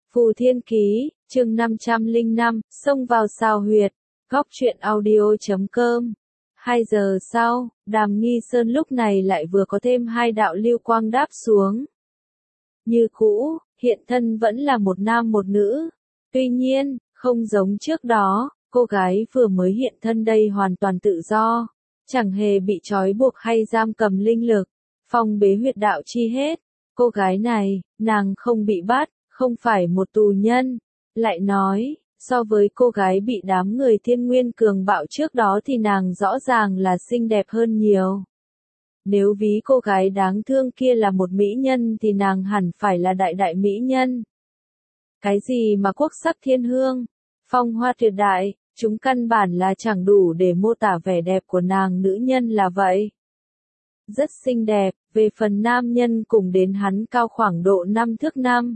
Phù Thiên Ký, chương 505, xông vào sao huyệt, góc truyện audio.com. 2 giờ sau, Đàm Nghi Sơn lúc này lại vừa có thêm 2 đạo lưu quang đáp xuống. Như cũ, hiện thân vẫn là một nam một nữ. Tuy nhiên, không giống trước đó, cô gái vừa mới hiện thân đây hoàn toàn tự do, chẳng hề bị trói buộc hay giam cầm linh lực, phong bế huyệt đạo chi hết. Cô gái này, nàng không bị bắt, không phải một tù nhân. Lại nói, so với cô gái bị đám người Thiên Nguyên cường bạo trước đó thì nàng rõ ràng là xinh đẹp hơn nhiều. Nếu ví cô gái đáng thương kia là một mỹ nhân thì nàng hẳn phải là đại đại mỹ nhân. Cái gì mà quốc sắc thiên hương, phong hoa tuyệt đại, chúng căn bản là chẳng đủ để mô tả vẻ đẹp của nàng nữ nhân là vậy. Rất xinh đẹp, về phần nam nhân cùng đến hắn cao khoảng độ 5 thước 5.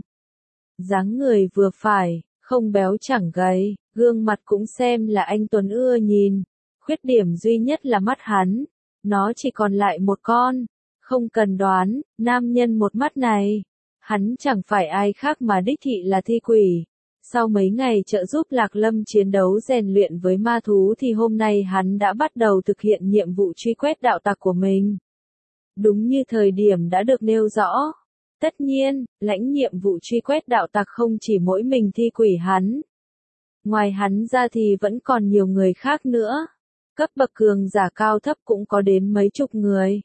Dáng người vừa phải, không béo chẳng gầy, gương mặt cũng xem là anh tuấn ưa nhìn. Khuyết điểm duy nhất là mắt hắn, nó chỉ còn lại một con. Không cần đoán, nam nhân một mắt này, hắn chẳng phải ai khác mà đích thị là Thi Quỷ. Sau mấy ngày trợ giúp Lạc Lâm chiến đấu rèn luyện với ma thú thì hôm nay hắn đã bắt đầu thực hiện nhiệm vụ truy quét đạo tặc của mình. Đúng như thời điểm đã được nêu rõ. Tất nhiên, lãnh nhiệm vụ truy quét đạo tặc không chỉ mỗi mình Thi Quỷ hắn. Ngoài hắn ra thì vẫn còn nhiều người khác nữa. Cấp bậc cường giả cao thấp cũng có đến mấy chục người.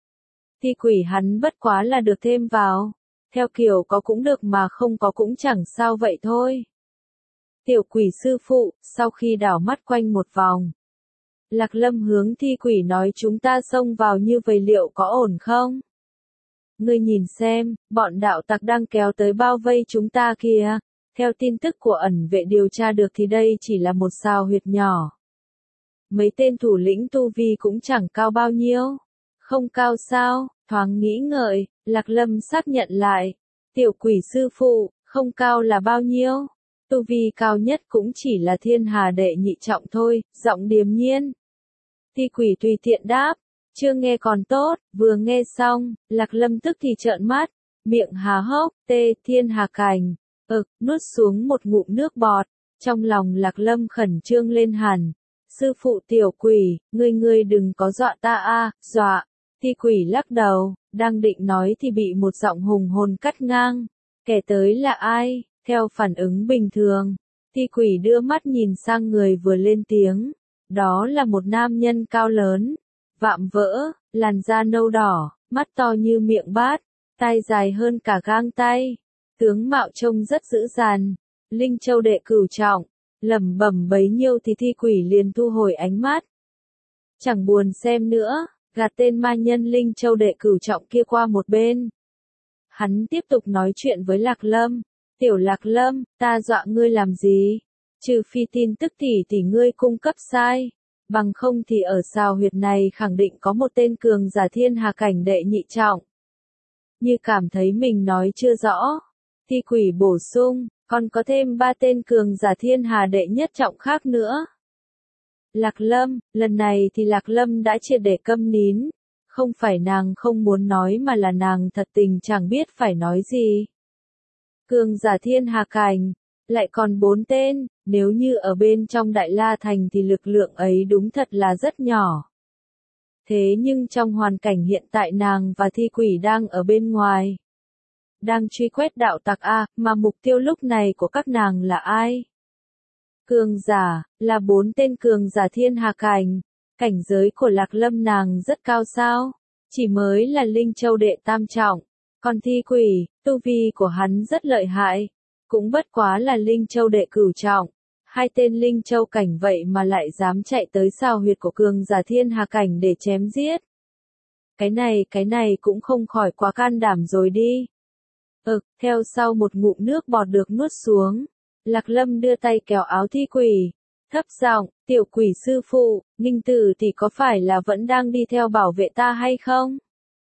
Thi Quỷ hắn bất quá là được thêm vào. Theo kiểu có cũng được mà không có cũng chẳng sao vậy thôi. Tiểu Quỷ sư phụ, sau khi đảo mắt quanh một vòng, Lạc Lâm hướng Thi Quỷ nói chúng ta xông vào như vậy liệu có ổn không? Ngươi nhìn xem, bọn đạo tặc đang kéo tới bao vây chúng ta kìa. Theo tin tức của ẩn vệ điều tra được thì đây chỉ là một sao huyệt nhỏ. Mấy tên thủ lĩnh tu vi cũng chẳng cao bao nhiêu. Không cao sao, thoáng nghĩ ngợi, Lạc Lâm xác nhận lại. Tiểu Quỷ sư phụ, không cao là bao nhiêu? Tu vi cao nhất cũng chỉ là thiên hà đệ nhị trọng thôi, giọng điềm nhiên. Thi Quỷ tùy tiện đáp, chưa nghe còn tốt, vừa nghe xong, Lạc Lâm tức thì trợn mắt, miệng há hốc, thiên hà cảnh, nuốt xuống một ngụm nước bọt, trong lòng Lạc Lâm khẩn trương lên hẳn. Sư phụ Tiểu Quỷ, ngươi đừng có dọa ta a, dọa. Thi Quỷ lắc đầu, đang định nói thì bị một giọng hùng hồn cắt ngang. Kẻ tới là ai? Theo phản ứng bình thường, Thi Quỷ đưa mắt nhìn sang người vừa lên tiếng. Đó là một nam nhân cao lớn, vạm vỡ, làn da nâu đỏ, mắt to như miệng bát, tai dài hơn cả gang tay. Tướng mạo trông rất dữ dằn. Linh Châu đệ cửu trọng, lẩm bẩm bấy nhiêu thì Thi Quỷ liền thu hồi ánh mắt. Chẳng buồn xem nữa, gạt tên ma nhân Linh Châu đệ cửu trọng kia qua một bên. Hắn tiếp tục nói chuyện với Lạc Lâm. Tiểu Lạc Lâm, ta dọa ngươi làm gì? Trừ phi tin tức thì ngươi cung cấp sai. Bằng không thì ở sao huyệt này khẳng định có một tên cường giả thiên hà cảnh đệ nhị trọng. Như cảm thấy mình nói chưa rõ, Thi Quỷ bổ sung, còn có thêm 3 tên cường giả thiên hà đệ nhất trọng khác nữa. Lạc Lâm, lần này thì Lạc Lâm đã triệt để câm nín. Không phải nàng không muốn nói mà là nàng thật tình chẳng biết phải nói gì. Cường giả thiên hà cảnh, lại còn 4 tên, nếu như ở bên trong Đại La Thành thì lực lượng ấy đúng thật là rất nhỏ. Thế nhưng trong hoàn cảnh hiện tại nàng và Thi Quỷ đang ở bên ngoài. Đang truy quét đạo tặc A, mà mục tiêu lúc này của các nàng là ai? Cường giả, là 4 tên cường giả thiên hà cảnh. Cảnh giới của Lạc Lâm nàng rất cao sao? Chỉ mới là Linh Châu đệ tam trọng. Còn Thi Quỷ, tu vi của hắn rất lợi hại. Cũng bất quá là Linh Châu đệ cửu trọng. 2 tên Linh Châu cảnh vậy mà lại dám chạy tới sao huyệt của cường giả thiên hà cảnh để chém giết. Cái này cũng không khỏi quá can đảm rồi đi. Theo sau một ngụm nước bọt được nuốt xuống, Lạc Lâm đưa tay kéo áo Thi Quỷ, thấp giọng, Tiểu Quỷ sư phụ, Ninh Tử thì có phải là vẫn đang đi theo bảo vệ ta hay không?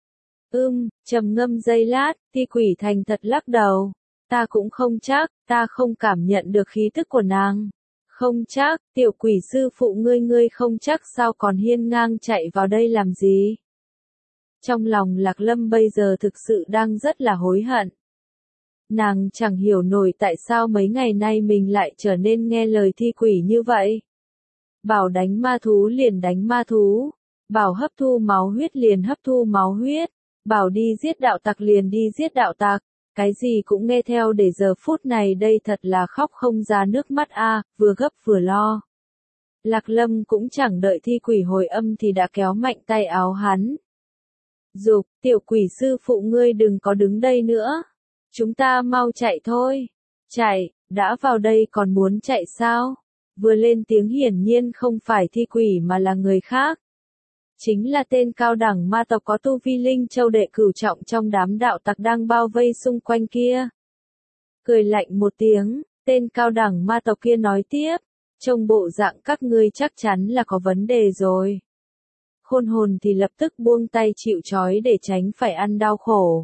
Trầm ngâm giây lát, Thi Quỷ thành thật lắc đầu. Ta cũng không chắc, ta không cảm nhận được khí tức của nàng. Không chắc, Tiểu Quỷ sư phụ ngươi không chắc sao còn hiên ngang chạy vào đây làm gì? Trong lòng Lạc Lâm bây giờ thực sự đang rất là hối hận. Nàng chẳng hiểu nổi tại sao mấy ngày nay mình lại trở nên nghe lời thi quỷ như vậy. Bảo đánh ma thú liền đánh ma thú, bảo hấp thu máu huyết liền hấp thu máu huyết, bảo đi giết đạo tặc liền đi giết đạo tặc, cái gì cũng nghe theo để giờ phút này đây thật là khóc không ra nước mắt a, vừa gấp vừa lo. Lạc Lâm cũng chẳng đợi thi quỷ hồi âm thì đã kéo mạnh tay áo hắn. Dục, tiểu quỷ sư phụ ngươi đừng có đứng đây nữa. Chúng ta mau chạy thôi. Chạy, đã vào đây còn muốn chạy sao? Vừa lên tiếng hiển nhiên không phải thi quỷ mà là người khác. Chính là tên cao đẳng ma tộc có tu vi linh châu đệ cửu trọng trong đám đạo tặc đang bao vây xung quanh kia. Cười lạnh một tiếng, tên cao đẳng ma tộc kia nói tiếp, trông bộ dạng các ngươi chắc chắn là có vấn đề rồi. Khôn hồn thì lập tức buông tay chịu trói để tránh phải ăn đau khổ.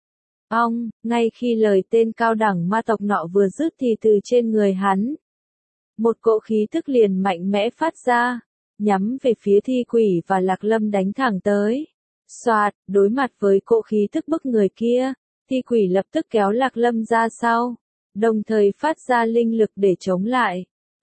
Ngay khi lời tên cao đẳng ma tộc nọ vừa dứt thì từ trên người hắn, một cỗ khí tức liền mạnh mẽ phát ra, nhắm về phía thi quỷ và Lạc Lâm đánh thẳng tới. Soạt, đối mặt với cỗ khí tức bức người kia, thi quỷ lập tức kéo Lạc Lâm ra sau, đồng thời phát ra linh lực để chống lại.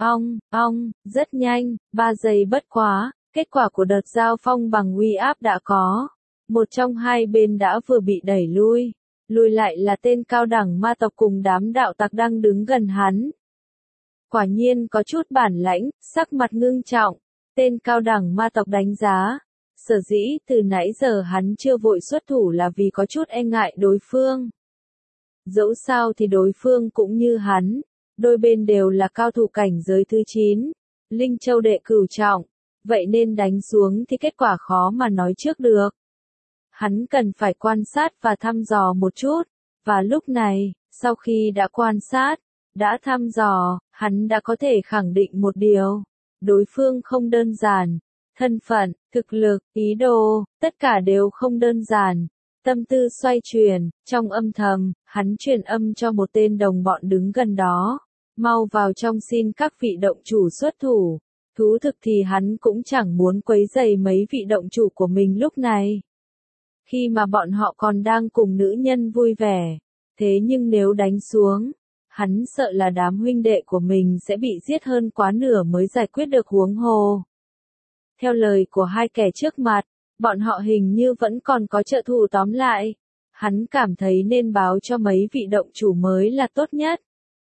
Rất nhanh, 3 giây bất quá, kết quả của đợt giao phong bằng uy áp đã có. Một trong hai bên đã vừa bị đẩy lui. Lùi lại là tên cao đẳng ma tộc cùng đám đạo tặc đang đứng gần hắn. Quả nhiên có chút bản lãnh, sắc mặt ngưng trọng. Tên cao đẳng ma tộc đánh giá. Sở dĩ từ nãy giờ hắn chưa vội xuất thủ là vì có chút e ngại đối phương. Dẫu sao thì đối phương cũng như hắn. Đôi bên đều là cao thủ cảnh giới thứ 9. Linh châu đệ cửu trọng. Vậy nên đánh xuống thì kết quả khó mà nói trước được. Hắn cần phải quan sát và thăm dò một chút. Và lúc này, sau khi đã quan sát, đã thăm dò, hắn đã có thể khẳng định một điều. Đối phương không đơn giản. Thân phận, thực lực, ý đồ, tất cả đều không đơn giản. Tâm tư xoay chuyển, trong âm thầm, hắn truyền âm cho một tên đồng bọn đứng gần đó. Mau vào trong xin các vị động chủ xuất thủ. Thú thực thì hắn cũng chẳng muốn quấy rầy mấy vị động chủ của mình lúc này. Khi mà bọn họ còn đang cùng nữ nhân vui vẻ. Thế nhưng nếu đánh xuống, hắn sợ là đám huynh đệ của mình sẽ bị giết hơn quá nửa mới giải quyết được huống hồ. Theo lời của hai kẻ trước mặt, bọn họ hình như vẫn còn có trợ thủ tóm lại. Hắn cảm thấy nên báo cho mấy vị động chủ mới là tốt nhất.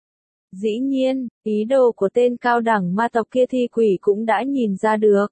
Dĩ nhiên, ý đồ của tên cao đẳng ma tộc kia thi quỷ cũng đã nhìn ra được.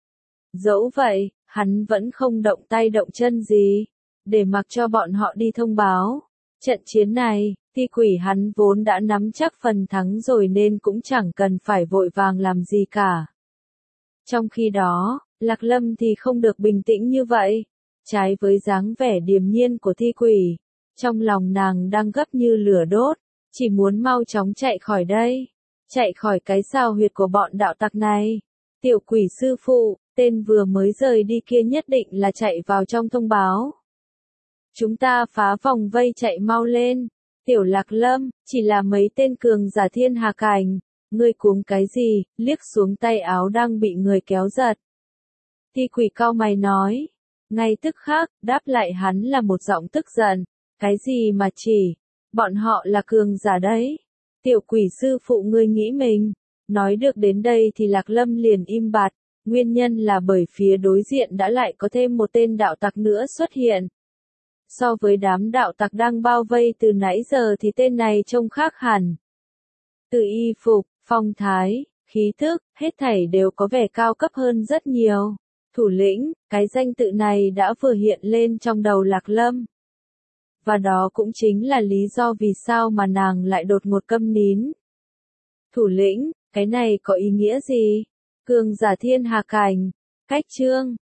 Dẫu vậy, hắn vẫn không động tay động chân gì, để mặc cho bọn họ đi thông báo. Trận chiến này, thi quỷ hắn vốn đã nắm chắc phần thắng rồi nên cũng chẳng cần phải vội vàng làm gì cả. Trong khi đó, Lạc Lâm thì không được bình tĩnh như vậy. Trái với dáng vẻ điềm nhiên của thi quỷ, trong lòng nàng đang gấp như lửa đốt. Chỉ muốn mau chóng chạy khỏi đây. Chạy khỏi cái sao huyệt của bọn đạo tặc này. Tiểu quỷ sư phụ, tên vừa mới rời đi kia nhất định là chạy vào trong thông báo. Chúng ta phá vòng vây chạy mau lên. Tiểu Lạc Lâm, chỉ là mấy tên cường giả thiên hà cảnh. Ngươi cuống cái gì, liếc xuống tay áo đang bị người kéo giật. Thi quỷ cau mày nói. Ngay tức khắc, đáp lại hắn là một giọng tức giận. Cái gì mà chỉ... Bọn họ là cường giả đấy. Tiểu quỷ sư phụ ngươi nghĩ mình. Nói được đến đây thì Lạc Lâm liền im bặt. Nguyên nhân là bởi phía đối diện đã lại có thêm một tên đạo tặc nữa xuất hiện. So với đám đạo tặc đang bao vây từ nãy giờ thì tên này trông khác hẳn. Từ y phục, phong thái, khí thức, hết thảy đều có vẻ cao cấp hơn rất nhiều. Thủ lĩnh, cái danh tự này đã vừa hiện lên trong đầu Lạc Lâm. Và đó cũng chính là lý do vì sao mà nàng lại đột ngột câm nín. Thủ lĩnh, cái này có ý nghĩa gì? Cường giả thiên hà cảnh. Cách chương,